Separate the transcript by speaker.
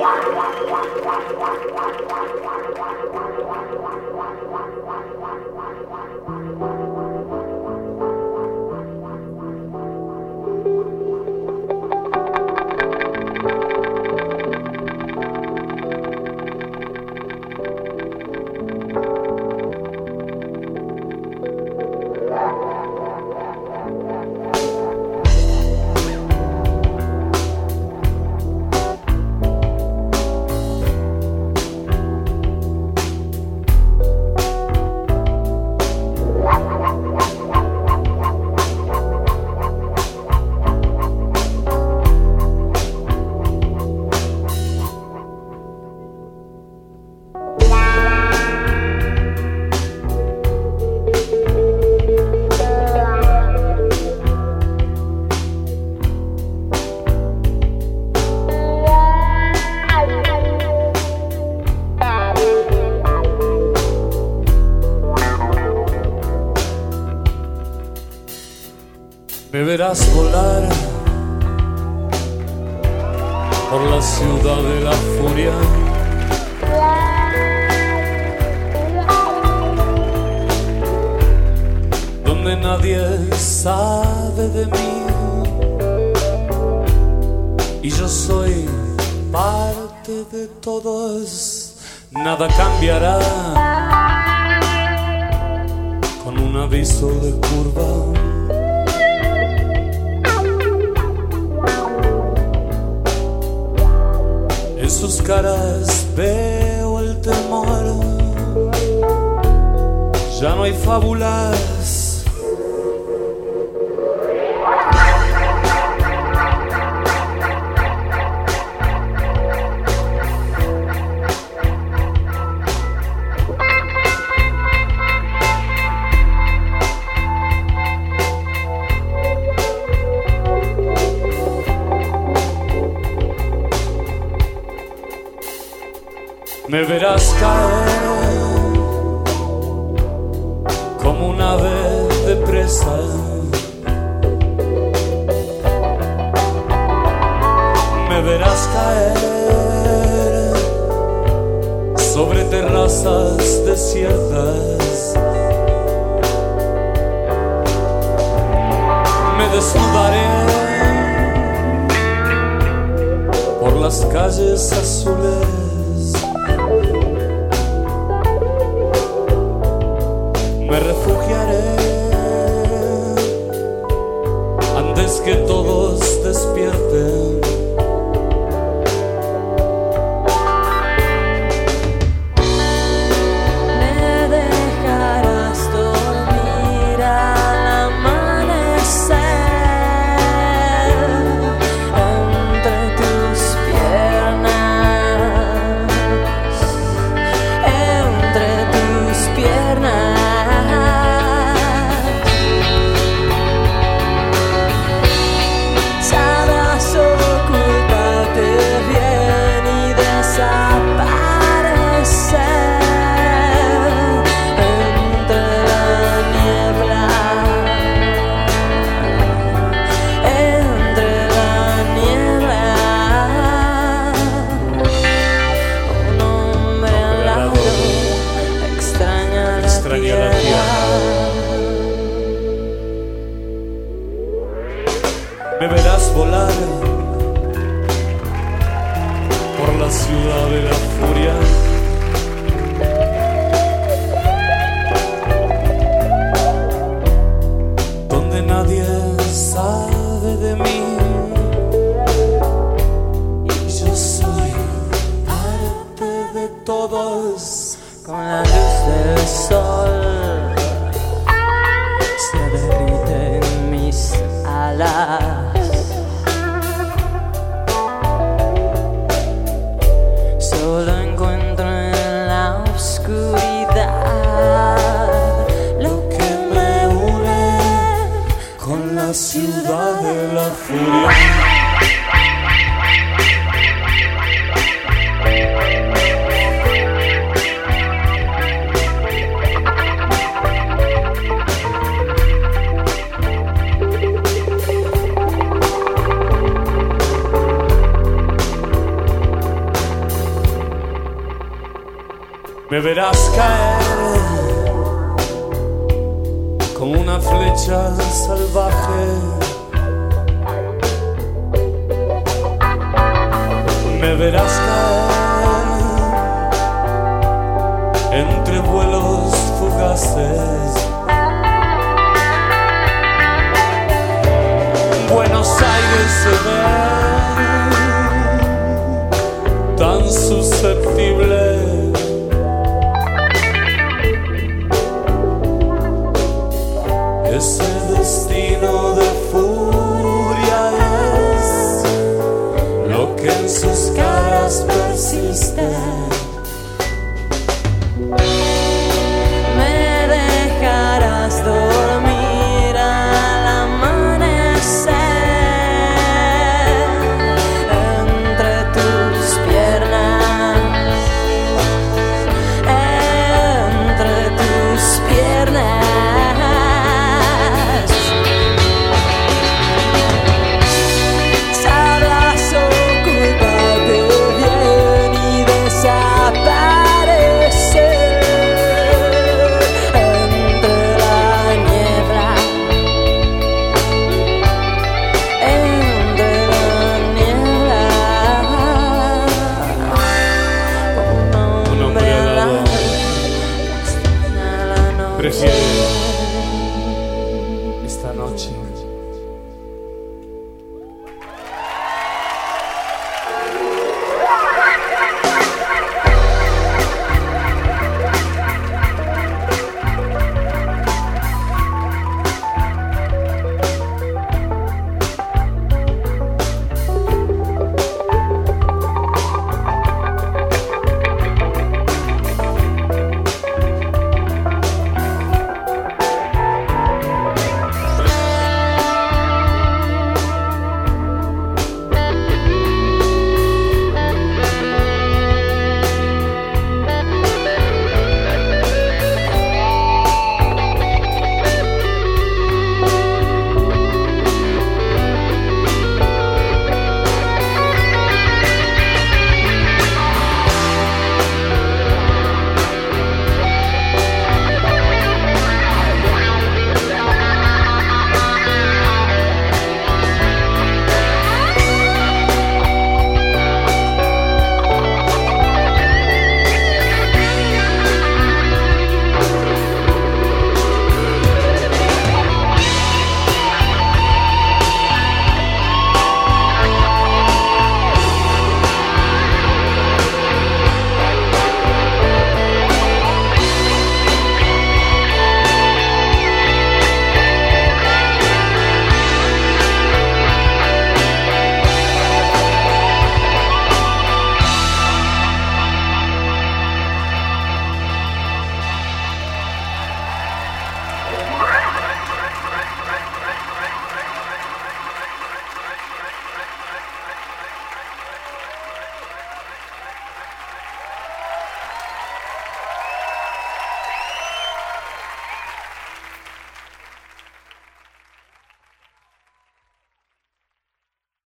Speaker 1: Me verás volar por la ciudad de la furia, donde nadie sabe de mí y yo soy parte de todos. Nada cambiará con un aviso de curva. En sus caras veo el temor. Ya no hay fábulas. Me verás caer como un ave de presa. Me verás caer sobre terrazas desiertas. Me desnudaré por las calles azules. Me refugiaré antes que todos despierten.
Speaker 2: Me dejarás dormir al amanecer entre tus piernas, entre tus piernas.
Speaker 1: Me verás volar por la ciudad de la furia, donde nadie sabe de mí y yo soy parte de todos.
Speaker 2: Con la luz del sol se derriten mis alas. Solo encuentro en la oscuridad lo que me une
Speaker 1: con la ciudad de la furia. Me verás caer como una flecha salvaje. Me verás caer entre vuelos fugaces. Buenos Aires se ve tan susceptible. Ese destino de furia es lo que en sus caras persiste.